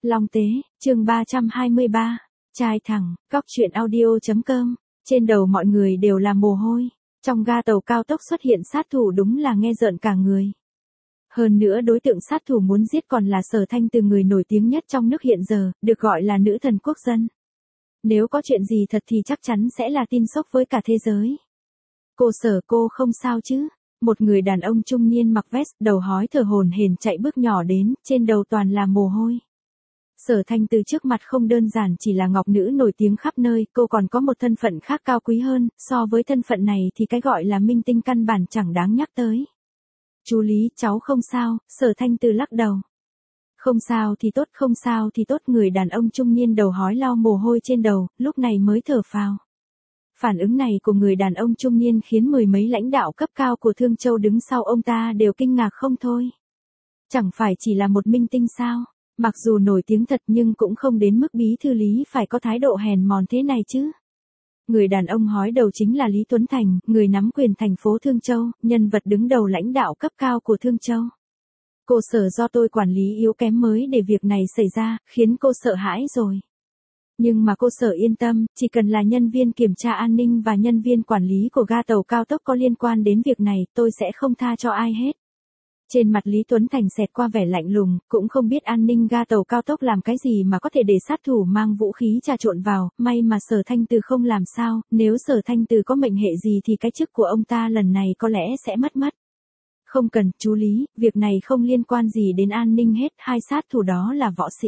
Long Tế, chương 323, trai thẳng, cóc truyện audio.com, trên đầu mọi người đều là mồ hôi, trong ga tàu cao tốc xuất hiện sát thủ đúng là nghe rợn cả người. Hơn nữa đối tượng sát thủ muốn giết còn là Sở Thanh Từ, người nổi tiếng nhất trong nước hiện giờ, được gọi là nữ thần quốc dân. Nếu có chuyện gì thật thì chắc chắn sẽ là tin sốc với cả thế giới. Cô Sở, cô không sao chứ? Một người đàn ông trung niên mặc vest, đầu hói thở hổn hển chạy bước nhỏ đến, trên đầu toàn là mồ hôi. Sở Thanh Từ trước mặt không đơn giản chỉ là ngọc nữ nổi tiếng khắp nơi, cô còn có một thân phận khác cao quý hơn, so với thân phận này thì cái gọi là minh tinh căn bản chẳng đáng nhắc tới. Chú Lý, cháu không sao, Sở Thanh Từ lắc đầu. Không sao thì tốt, không sao thì tốt, người đàn ông trung niên đầu hói lau mồ hôi trên đầu, lúc này mới thở phào. Phản ứng này của người đàn ông trung niên khiến mười mấy lãnh đạo cấp cao của Thương Châu đứng sau ông ta đều kinh ngạc không thôi. Chẳng phải chỉ là một minh tinh sao? Mặc dù nổi tiếng thật nhưng cũng không đến mức bí thư Lý phải có thái độ hèn mòn thế này chứ. Người đàn ông hói đầu chính là Lý Tuấn Thành, người nắm quyền thành phố Thương Châu, nhân vật đứng đầu lãnh đạo cấp cao của Thương Châu. Cô Sở, do tôi quản lý yếu kém mới để việc này xảy ra, khiến cô sợ hãi rồi. Nhưng mà cô Sở yên tâm, chỉ cần là nhân viên kiểm tra an ninh và nhân viên quản lý của ga tàu cao tốc có liên quan đến việc này, tôi sẽ không tha cho ai hết. Trên mặt Lý Tuấn Thành xẹt qua vẻ lạnh lùng, cũng không biết an ninh ga tàu cao tốc làm cái gì mà có thể để sát thủ mang vũ khí trà trộn vào, may mà Sở Thanh Từ không làm sao, nếu Sở Thanh Từ có mệnh hệ gì thì cái chức của ông ta lần này có lẽ sẽ mất. Không cần, chú Lý, việc này không liên quan gì đến an ninh hết, hai sát thủ đó là võ sĩ.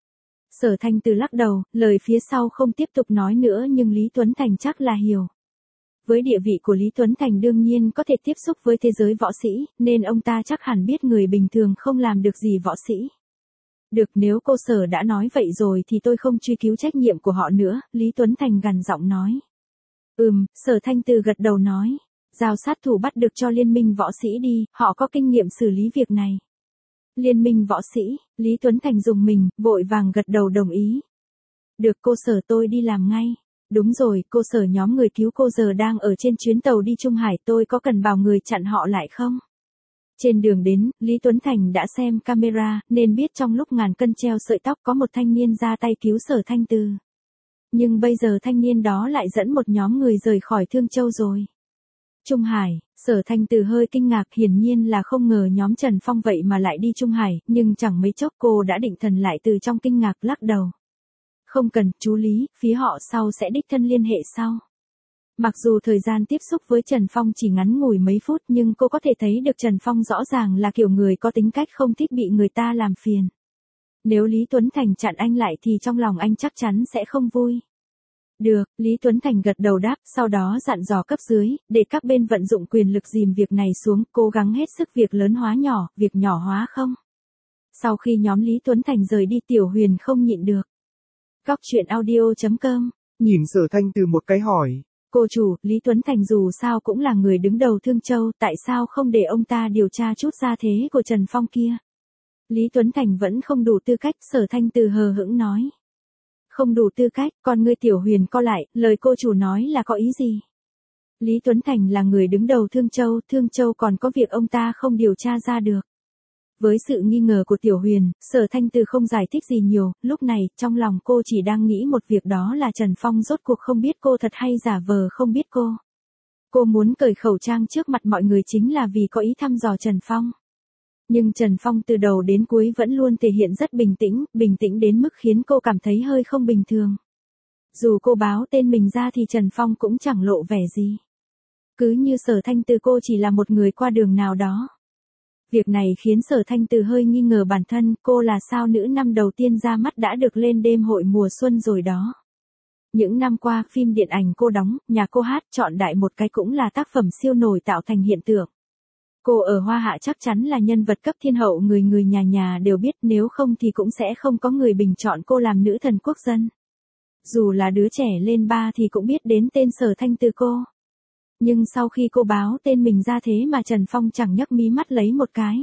Sở Thanh Từ lắc đầu, lời phía sau không tiếp tục nói nữa nhưng Lý Tuấn Thành chắc là hiểu. Với địa vị của Lý Tuấn Thành đương nhiên có thể tiếp xúc với thế giới võ sĩ, nên ông ta chắc hẳn biết người bình thường không làm được gì võ sĩ. Được, nếu cô Sở đã nói vậy rồi thì tôi không truy cứu trách nhiệm của họ nữa, Lý Tuấn Thành gằn giọng nói. Sở Thanh Từ gật đầu nói. Giao sát thủ bắt được cho liên minh võ sĩ đi, họ có kinh nghiệm xử lý việc này. Liên minh võ sĩ, Lý Tuấn Thành rùng mình, vội vàng gật đầu đồng ý. Được cô Sở, tôi đi làm ngay. Đúng rồi, cô Sở, nhóm người cứu cô giờ đang ở trên chuyến tàu đi Trung Hải, tôi có cần bảo người chặn họ lại không? Trên đường đến, Lý Tuấn Thành đã xem camera, nên biết trong lúc ngàn cân treo sợi tóc có một thanh niên ra tay cứu Sở Thanh Từ. Nhưng bây giờ thanh niên đó lại dẫn một nhóm người rời khỏi Thương Châu rồi. Trung Hải, Sở Thanh Từ hơi kinh ngạc, hiển nhiên là không ngờ nhóm Trần Phong vậy mà lại đi Trung Hải, nhưng chẳng mấy chốc cô đã định thần lại từ trong kinh ngạc, lắc đầu. Không cần, chú Lý, phía họ sau sẽ đích thân liên hệ sau. Mặc dù thời gian tiếp xúc với Trần Phong chỉ ngắn ngủi mấy phút nhưng cô có thể thấy được Trần Phong rõ ràng là kiểu người có tính cách không thích bị người ta làm phiền. Nếu Lý Tuấn Thành chặn anh lại thì trong lòng anh chắc chắn sẽ không vui. Được, Lý Tuấn Thành gật đầu đáp, sau đó dặn dò cấp dưới, để các bên vận dụng quyền lực dìm việc này xuống, cố gắng hết sức việc lớn hóa nhỏ, việc nhỏ hóa không. Sau khi nhóm Lý Tuấn Thành rời đi, Tiểu Huyền không nhịn được. Cóc truyện audio.com, nhìn Sở Thanh Từ một cái hỏi. Cô chủ, Lý Tuấn Thành dù sao cũng là người đứng đầu Thương Châu, tại sao không để ông ta điều tra chút gia thế của Trần Phong kia? Lý Tuấn Thành vẫn không đủ tư cách, Sở Thanh Từ hờ hững nói. Không đủ tư cách, con ngươi Tiểu Huyền co lại, lời cô chủ nói là có ý gì? Lý Tuấn Thành là người đứng đầu Thương Châu còn có việc ông ta không điều tra ra được. Với sự nghi ngờ của Tiểu Huyền, Sở Thanh Từ không giải thích gì nhiều, lúc này, trong lòng cô chỉ đang nghĩ một việc, đó là Trần Phong rốt cuộc không biết cô thật hay giả vờ không biết cô. Cô muốn cởi khẩu trang trước mặt mọi người chính là vì có ý thăm dò Trần Phong. Nhưng Trần Phong từ đầu đến cuối vẫn luôn thể hiện rất bình tĩnh đến mức khiến cô cảm thấy hơi không bình thường. Dù cô báo tên mình ra thì Trần Phong cũng chẳng lộ vẻ gì. Cứ như Sở Thanh Từ cô chỉ là một người qua đường nào đó. Việc này khiến Sở Thanh Từ hơi nghi ngờ bản thân, cô là sao nữ năm đầu tiên ra mắt đã được lên đêm hội mùa xuân rồi đó. Những năm qua, phim điện ảnh cô đóng, nhà cô hát, chọn đại một cái cũng là tác phẩm siêu nổi tạo thành hiện tượng. Cô ở Hoa Hạ chắc chắn là nhân vật cấp thiên hậu, người nhà đều biết, nếu không thì cũng sẽ không có người bình chọn cô làm nữ thần quốc dân. Dù là đứa trẻ lên ba thì cũng biết đến tên Sở Thanh Từ cô. Nhưng sau khi cô báo tên mình ra thế mà Trần Phong chẳng nhấc mí mắt lấy một cái.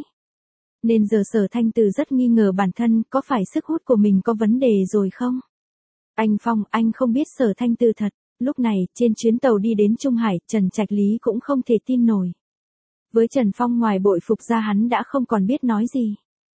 Nên giờ Sở Thanh Từ rất nghi ngờ bản thân, có phải sức hút của mình có vấn đề rồi không? Anh Phong, anh không biết Sở Thanh Từ thật. Lúc này, trên chuyến tàu đi đến Trung Hải, Trần Trạch Lý cũng không thể tin nổi. Với Trần Phong ngoài bội phục ra hắn đã không còn biết nói gì.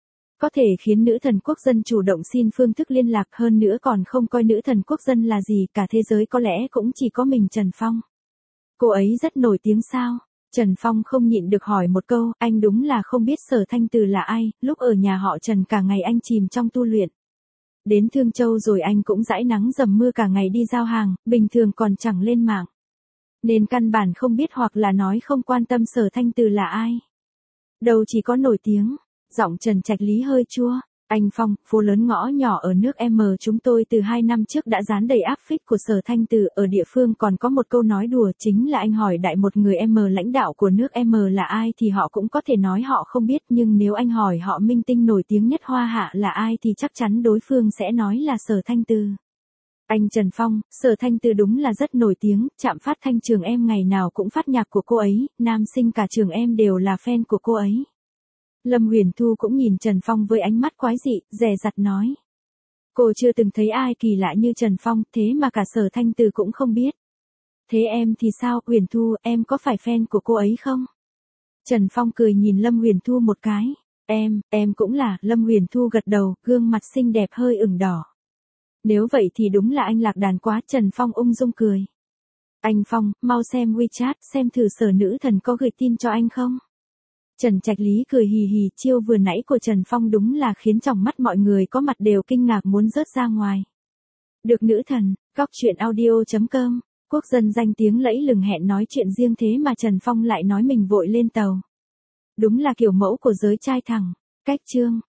có thể khiến nữ thần quốc dân chủ động xin phương thức liên lạc, hơn nữa còn không coi nữ thần quốc dân là gì, cả thế giới có lẽ cũng chỉ có mình Trần Phong. Cô ấy rất nổi tiếng sao? Trần Phong không nhịn được hỏi một câu, anh đúng là không biết Sở Thanh Từ là ai, lúc ở nhà họ Trần cả ngày anh chìm trong tu luyện. Đến Thương Châu rồi anh cũng dãi nắng dầm mưa cả ngày đi giao hàng, bình thường còn chẳng lên mạng. Nên căn bản không biết hoặc là nói không quan tâm Sở Thanh Từ là ai. Đâu chỉ có nổi tiếng, giọng Trần Trạch Lý hơi chua. Anh Phong, phố lớn ngõ nhỏ ở nước M chúng tôi từ 2 năm trước đã dán đầy áp phích của Sở Thanh Từ, ở địa phương còn có một câu nói đùa chính là anh hỏi đại một người M lãnh đạo của nước M là ai thì họ cũng có thể nói họ không biết, nhưng nếu anh hỏi họ minh tinh nổi tiếng nhất Hoa Hạ là ai thì chắc chắn đối phương sẽ nói là Sở Thanh Từ. Anh Trần Phong, Sở Thanh Từ đúng là rất nổi tiếng, trạm phát thanh trường em ngày nào cũng phát nhạc của cô ấy, nam sinh cả trường em đều là fan của cô ấy. Lâm Huyền Thu cũng nhìn Trần Phong với ánh mắt quái dị, dè dặt nói. Cô chưa từng thấy ai kỳ lạ như Trần Phong, thế mà cả Sở Thanh Từ cũng không biết. Thế em thì sao, Huyền Thu, em có phải fan của cô ấy không? Trần Phong cười nhìn Lâm Huyền Thu một cái. Em cũng là, Lâm Huyền Thu gật đầu, gương mặt xinh đẹp hơi ửng đỏ. Nếu vậy thì đúng là anh lạc đàn quá, Trần Phong ung dung cười. Anh Phong, mau xem WeChat, xem thử Sở nữ thần có gửi tin cho anh không? Trần Trạch Lý cười hì hì, chiêu vừa nãy của Trần Phong đúng là khiến trong mắt mọi người có mặt đều kinh ngạc muốn rớt ra ngoài. Được nữ thần, coctruyện.audio.com, quốc dân danh tiếng lẫy lừng hẹn nói chuyện riêng thế mà Trần Phong lại nói mình vội lên tàu. Đúng là kiểu mẫu của giới trai thẳng. Cách chương.